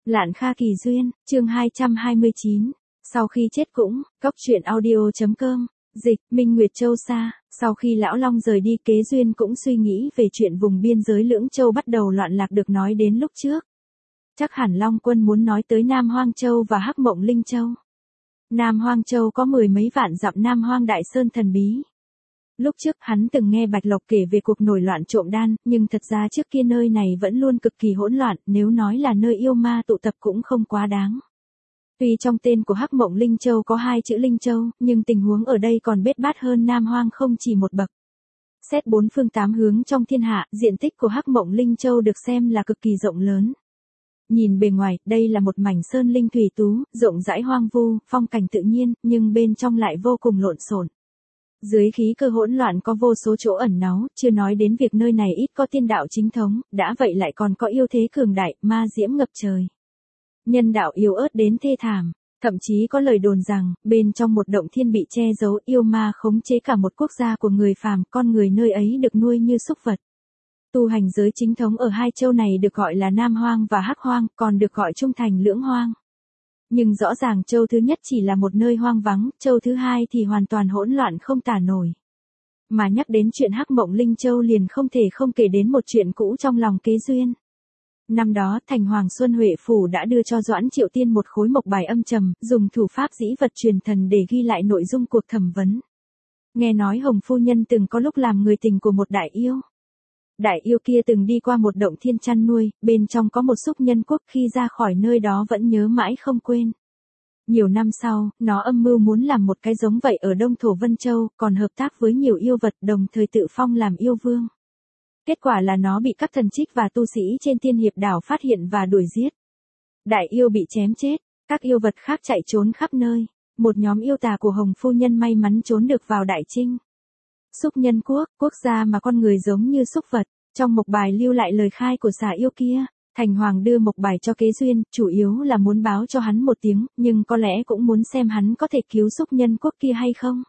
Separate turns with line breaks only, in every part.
Lạn Kha Kỳ Duyên, chương 229. Sau khi chết cũng, cóc truyện audio.com, dịch, Minh Nguyệt Châu Sa. Sau khi Lão Long rời đi, Kế Duyên cũng suy nghĩ về chuyện vùng biên giới Lưỡng Châu bắt đầu loạn lạc được nói đến lúc trước. Chắc hẳn Long Quân muốn nói tới Nam Hoang Châu và Hắc Mộng Linh Châu. Nam Hoang Châu có 10 mấy vạn dặm Nam Hoang Đại Sơn thần bí. Lúc trước hắn từng nghe Bạch Lộc kể về cuộc nổi loạn trộm đan, nhưng thật ra trước kia nơi này vẫn luôn cực kỳ hỗn loạn, nếu nói là nơi yêu ma tụ tập cũng không quá đáng. Tuy trong tên của Hắc Mộng Linh Châu có 2 chữ Linh Châu, nhưng tình huống ở đây còn bết bát hơn Nam Hoang không chỉ một bậc. Xét 4 phương 8 hướng trong thiên hạ, diện tích của Hắc Mộng Linh Châu được xem là cực kỳ rộng lớn. Nhìn bề ngoài, đây là một mảnh sơn linh thủy tú, rộng rãi hoang vu, phong cảnh tự nhiên, nhưng bên trong lại vô cùng lộn xộn. Dưới khí cơ hỗn loạn có vô số chỗ ẩn náu, chưa nói đến việc nơi này ít có tiên đạo chính thống, đã vậy lại còn có yêu thế cường đại, ma diễm ngập trời. Nhân đạo yếu ớt đến thê thảm, thậm chí có lời đồn rằng, bên trong một động thiên bị che giấu, yêu ma khống chế cả một quốc gia của người phàm, con người nơi ấy được nuôi như súc vật. Tu hành giới chính thống ở 2 châu này được gọi là Nam Hoang và Hắc Hoang, còn được gọi chung thành Lưỡng Hoang. Nhưng rõ ràng châu thứ nhất chỉ là một nơi hoang vắng, châu thứ hai thì hoàn toàn hỗn loạn không tả nổi. Mà nhắc đến chuyện Hắc Mộng Linh Châu liền không thể không kể đến một chuyện cũ trong lòng Kế Duyên. Năm đó, Thành Hoàng Xuân Huệ Phủ đã đưa cho Doãn Triệu Tiên một khối mộc bài âm trầm, dùng thủ pháp dĩ vật truyền thần để ghi lại nội dung cuộc thẩm vấn. Nghe nói Hồng Phu Nhân từng có lúc làm người tình của một đại yêu. Đại yêu kia từng đi qua một động thiên chăn nuôi, bên trong có một súc nhân quốc, khi ra khỏi nơi đó vẫn nhớ mãi không quên. Nhiều năm sau, nó âm mưu muốn làm một cái giống vậy ở Đông Thổ Vân Châu, còn hợp tác với nhiều yêu vật đồng thời tự phong làm yêu vương. Kết quả là nó bị các thần trích và tu sĩ trên Tiên Hiệp Đảo phát hiện và đuổi giết. Đại yêu bị chém chết, các yêu vật khác chạy trốn khắp nơi. Một nhóm yêu tà của Hồng Phu Nhân may mắn trốn được vào Đại Trinh. Súc nhân quốc, quốc gia mà con người giống như súc vật. Trong mộc bài lưu lại lời khai của xà yêu kia, Thành Hoàng đưa mộc bài cho Kế Duyên, chủ yếu là muốn báo cho hắn một tiếng, nhưng có lẽ cũng muốn xem hắn có thể cứu súc nhân quốc kia hay không.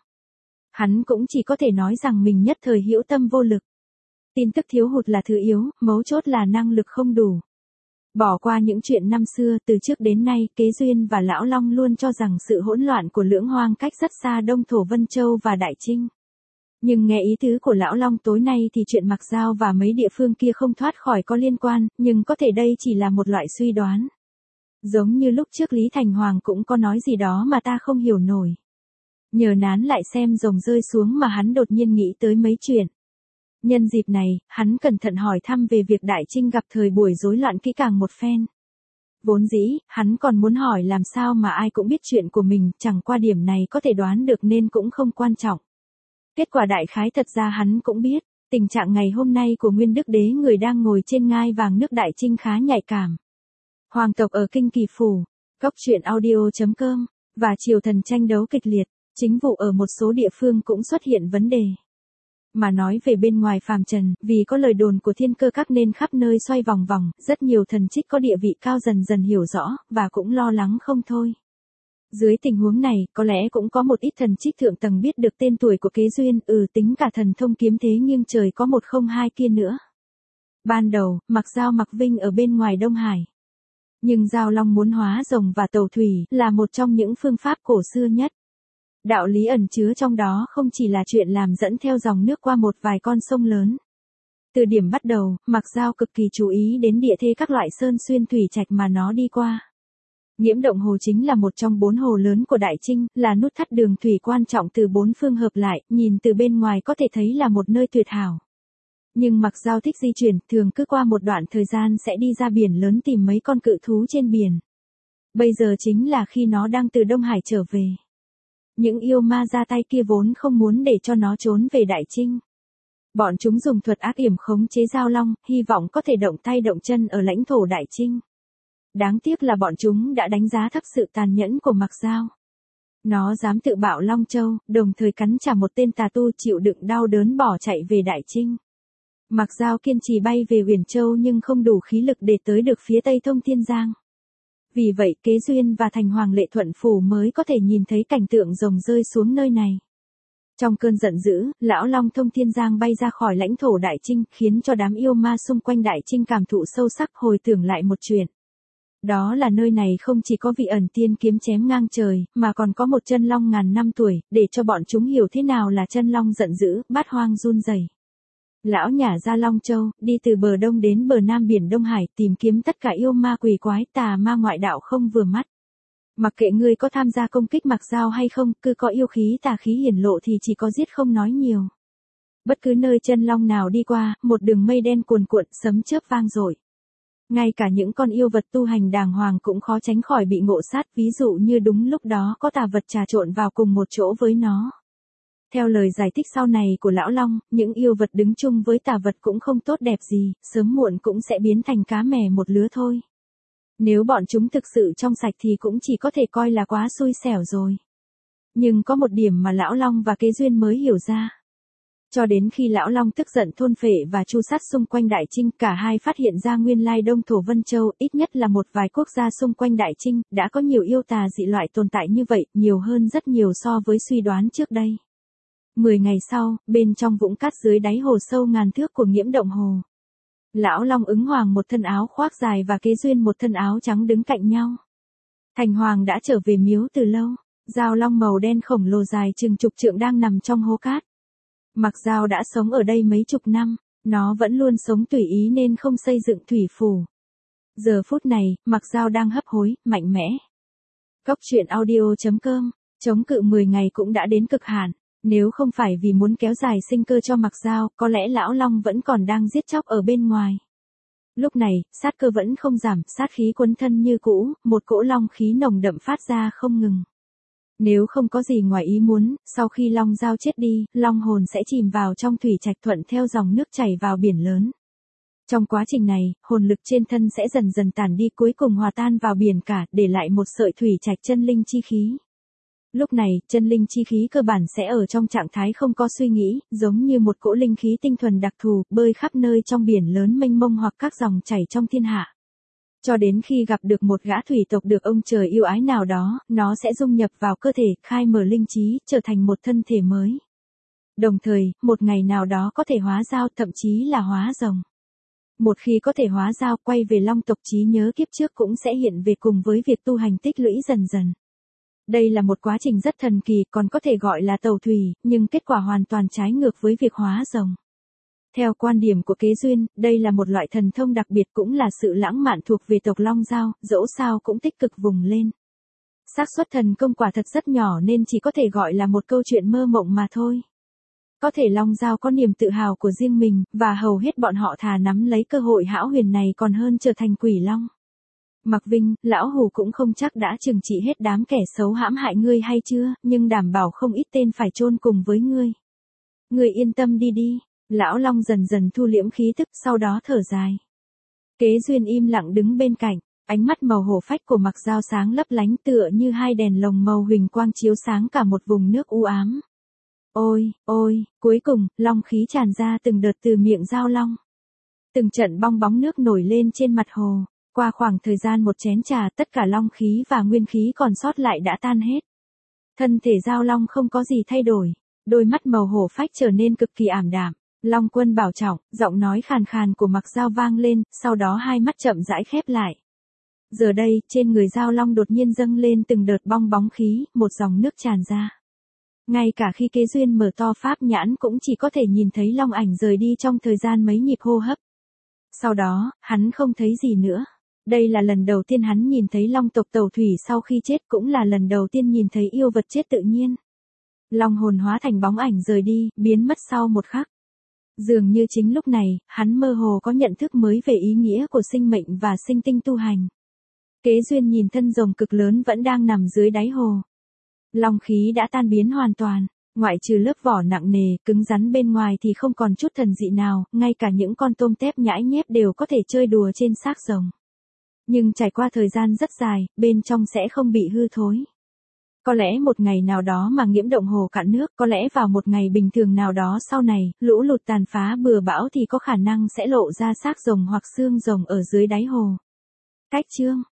Hắn cũng chỉ có thể nói rằng mình nhất thời hữu tâm vô lực. Tin tức thiếu hụt là thứ yếu, mấu chốt là năng lực không đủ. Bỏ qua những chuyện năm xưa, từ trước đến nay, Kế Duyên và Lão Long luôn cho rằng sự hỗn loạn của Lưỡng Hoang cách rất xa Đông Thổ Vân Châu và Đại Trinh. Nhưng nghe ý tứ của Lão Long tối nay thì chuyện Mạc Giao và mấy địa phương kia không thoát khỏi có liên quan, nhưng có thể đây chỉ là một loại suy đoán. Giống như lúc trước Lý Thành Hoàng cũng có nói gì đó mà ta không hiểu nổi. Nhờ nán lại xem rồng rơi xuống mà hắn đột nhiên nghĩ tới mấy chuyện. Nhân dịp này, hắn cẩn thận hỏi thăm về việc Đại Trinh gặp thời buổi rối loạn kỹ càng một phen. Vốn dĩ, hắn còn muốn hỏi làm sao mà ai cũng biết chuyện của mình, chẳng qua điểm này có thể đoán được nên cũng không quan trọng. Kết quả đại khái thật ra hắn cũng biết, tình trạng ngày hôm nay của Nguyên Đức Đế, người đang ngồi trên ngai vàng nước Đại Trinh, khá nhạy cảm. Hoàng tộc ở Kinh Kỳ Phủ, cóc truyện audio.com, và triều thần tranh đấu kịch liệt, chính vụ ở một số địa phương cũng xuất hiện vấn đề. Mà nói về bên ngoài phàm trần, vì có lời đồn của Thiên Cơ Các nên khắp nơi xoay vòng vòng, rất nhiều thần trích có địa vị cao dần dần hiểu rõ, và cũng lo lắng không thôi. Dưới tình huống này, có lẽ cũng có một ít thần trích thượng tầng biết được tên tuổi của Kế Duyên, tính cả thần thông kiếm thế nghiêng trời có 102 kia nữa. Ban đầu, Mạc Giao Mạc Vinh ở bên ngoài Đông Hải. Nhưng Giao Long muốn hóa rồng và tàu thủy là một trong những phương pháp cổ xưa nhất. Đạo lý ẩn chứa trong đó không chỉ là chuyện làm dẫn theo dòng nước qua một vài con sông lớn. Từ điểm bắt đầu, Mạc Giao cực kỳ chú ý đến địa thế các loại sơn xuyên thủy trạch mà nó đi qua. Nhiễm Động Hồ chính là một trong 4 hồ lớn của Đại Trinh, là nút thắt đường thủy quan trọng từ 4 phương hợp lại, nhìn từ bên ngoài có thể thấy là một nơi tuyệt hảo. Nhưng Mạc Giao thích di chuyển, thường cứ qua một đoạn thời gian sẽ đi ra biển lớn tìm mấy con cự thú trên biển. Bây giờ chính là khi nó đang từ Đông Hải trở về. Những yêu ma ra tay kia vốn không muốn để cho nó trốn về Đại Trinh. Bọn chúng dùng thuật ác yểm khống chế Giao Long, hy vọng có thể động tay động chân ở lãnh thổ Đại Trinh. Đáng tiếc là bọn chúng đã đánh giá thấp sự tàn nhẫn của Mạc Giao. Nó dám tự bạo Long Châu, đồng thời cắn trả một tên tà tu chịu đựng đau đớn bỏ chạy về Đại Trinh. Mạc Giao kiên trì bay về Huyền Châu nhưng không đủ khí lực để tới được phía Tây Thông Thiên Giang. Vì vậy Kế Duyên và Thành Hoàng Lệ Thuận Phủ mới có thể nhìn thấy cảnh tượng rồng rơi xuống nơi này. Trong cơn giận dữ, Lão Long thông thiên giang bay ra khỏi lãnh thổ Đại Trinh, khiến cho đám yêu ma xung quanh Đại Trinh cảm thụ sâu sắc, hồi tưởng lại một chuyện. Đó là nơi này không chỉ có vị ẩn tiên kiếm chém ngang trời, mà còn có một chân long ngàn năm tuổi, để cho bọn chúng hiểu thế nào là chân long giận dữ, bát hoang run rẩy. Lão nhả ra Long Châu, đi từ bờ đông đến bờ nam biển Đông Hải, tìm kiếm tất cả yêu ma quỷ quái tà ma ngoại đạo không vừa mắt. Mặc kệ ngươi có tham gia công kích Mạc Dao hay không, cứ có yêu khí tà khí hiển lộ thì chỉ có giết không nói nhiều. Bất cứ nơi chân long nào đi qua, một đường mây đen cuồn cuộn, sấm chớp vang dội. Ngay cả những con yêu vật tu hành đàng hoàng cũng khó tránh khỏi bị ngộ sát, ví dụ như đúng lúc đó có tà vật trà trộn vào cùng một chỗ với nó. Theo lời giải thích sau này của Lão Long, những yêu vật đứng chung với tà vật cũng không tốt đẹp gì, sớm muộn cũng sẽ biến thành cá mè một lứa thôi. Nếu bọn chúng thực sự trong sạch thì cũng chỉ có thể coi là quá xui xẻo rồi. Nhưng có một điểm mà Lão Long và Kế Duyên mới hiểu ra. Cho đến khi Lão Long tức giận thôn phệ và tru sát xung quanh Đại Trinh, cả hai phát hiện ra nguyên lai Đông Thổ Vân Châu, ít nhất là một vài quốc gia xung quanh Đại Trinh, đã có nhiều yêu tà dị loại tồn tại như vậy, nhiều hơn rất nhiều so với suy đoán trước đây. 10 ngày sau, bên trong vũng cát dưới đáy hồ sâu ngàn thước của Nghiễm Động Hồ, Lão Long Ứng Hoàng một thân áo khoác dài và Kế Duyên một thân áo trắng đứng cạnh nhau. Thành Hoàng đã trở về miếu từ lâu, dao long màu đen khổng lồ dài chừng chục trượng đang nằm trong hố cát. Mạc Dao đã sống ở đây mấy chục năm, nó vẫn luôn sống tùy ý nên không xây dựng thủy phủ. Giờ phút này, Mạc Dao đang hấp hối, mạnh mẽ. Cốc truyện audio.com, chống cự 10 ngày cũng đã đến cực hạn. Nếu không phải vì muốn kéo dài sinh cơ cho Mạc Dao, có lẽ Lão Long vẫn còn đang giết chóc ở bên ngoài. Lúc này, sát cơ vẫn không giảm, sát khí quấn thân như cũ, một cỗ long khí nồng đậm phát ra không ngừng. Nếu không có gì ngoài ý muốn, sau khi Long Dao chết đi, long hồn sẽ chìm vào trong thủy trạch thuận theo dòng nước chảy vào biển lớn. Trong quá trình này, hồn lực trên thân sẽ dần dần tản đi, cuối cùng hòa tan vào biển cả, để lại một sợi thủy trạch chân linh chi khí. Lúc này, chân linh chi khí cơ bản sẽ ở trong trạng thái không có suy nghĩ, giống như một cỗ linh khí tinh thuần đặc thù, bơi khắp nơi trong biển lớn mênh mông hoặc các dòng chảy trong thiên hạ. Cho đến khi gặp được một gã thủy tộc được ông trời yêu ái nào đó, nó sẽ dung nhập vào cơ thể, khai mở linh trí, trở thành một thân thể mới. Đồng thời, một ngày nào đó có thể hóa dao, thậm chí là hóa rồng. Một khi có thể hóa dao, quay về long tộc, trí nhớ kiếp trước cũng sẽ hiện về cùng với việc tu hành tích lũy dần dần. Đây là một quá trình rất thần kỳ, còn có thể gọi là tẩu thủy, nhưng kết quả hoàn toàn trái ngược với việc hóa rồng. Theo quan điểm của Kế Duyên, đây là một loại thần thông đặc biệt, cũng là sự lãng mạn thuộc về tộc Long Dao, dẫu sao cũng tích cực vùng lên. Xác suất thành công quả thật rất nhỏ nên chỉ có thể gọi là một câu chuyện mơ mộng mà thôi. Có thể Long Dao có niềm tự hào của riêng mình, và hầu hết bọn họ thà nắm lấy cơ hội hão huyền này còn hơn trở thành quỷ long. Mạc Vinh, lão hù cũng không chắc đã trừng trị hết đám kẻ xấu hãm hại ngươi hay chưa, nhưng đảm bảo không ít tên phải chôn cùng với ngươi. Ngươi yên tâm đi đi. Lão Long dần dần thu liễm khí tức, sau đó thở dài. Kế Duyên im lặng đứng bên cạnh, ánh mắt màu hổ phách của Mạc Dao sáng lấp lánh tựa như hai đèn lồng màu huỳnh quang chiếu sáng cả một vùng nước u ám. Ôi, ôi, cuối cùng, long khí tràn ra từng đợt từ miệng Dao Long. Từng trận bong bóng nước nổi lên trên mặt hồ, qua khoảng thời gian một chén trà tất cả long khí và nguyên khí còn sót lại đã tan hết. Thân thể Dao Long không có gì thay đổi, đôi mắt màu hổ phách trở nên cực kỳ ảm đạm. Long Quân bảo trọng, giọng nói khàn khàn của Mạc Dao vang lên, sau đó hai mắt chậm rãi khép lại. Giờ đây, trên người Dao Long đột nhiên dâng lên từng đợt bong bóng khí, một dòng nước tràn ra. Ngay cả khi Kế Duyên mở to pháp nhãn cũng chỉ có thể nhìn thấy long ảnh rời đi trong thời gian mấy nhịp hô hấp. Sau đó, hắn không thấy gì nữa. Đây là lần đầu tiên hắn nhìn thấy long tộc tẩu thủy sau khi chết, cũng là lần đầu tiên nhìn thấy yêu vật chết tự nhiên. Long hồn hóa thành bóng ảnh rời đi, biến mất sau một khắc. Dường như chính lúc này, hắn mơ hồ có nhận thức mới về ý nghĩa của sinh mệnh và sinh tinh tu hành. Kế Duyên nhìn thân rồng cực lớn vẫn đang nằm dưới đáy hồ. Long khí đã tan biến hoàn toàn, ngoại trừ lớp vỏ nặng nề, cứng rắn bên ngoài thì không còn chút thần dị nào, ngay cả những con tôm tép nhãi nhép đều có thể chơi đùa trên xác rồng. Nhưng trải qua thời gian rất dài, bên trong sẽ không bị hư thối. Có lẽ một ngày nào đó mà Nghiễm Động Hồ cạn nước, có lẽ vào một ngày bình thường nào đó sau này, lũ lụt tàn phá bừa bão thì có khả năng sẽ lộ ra xác rồng hoặc xương rồng ở dưới đáy hồ. Cách chương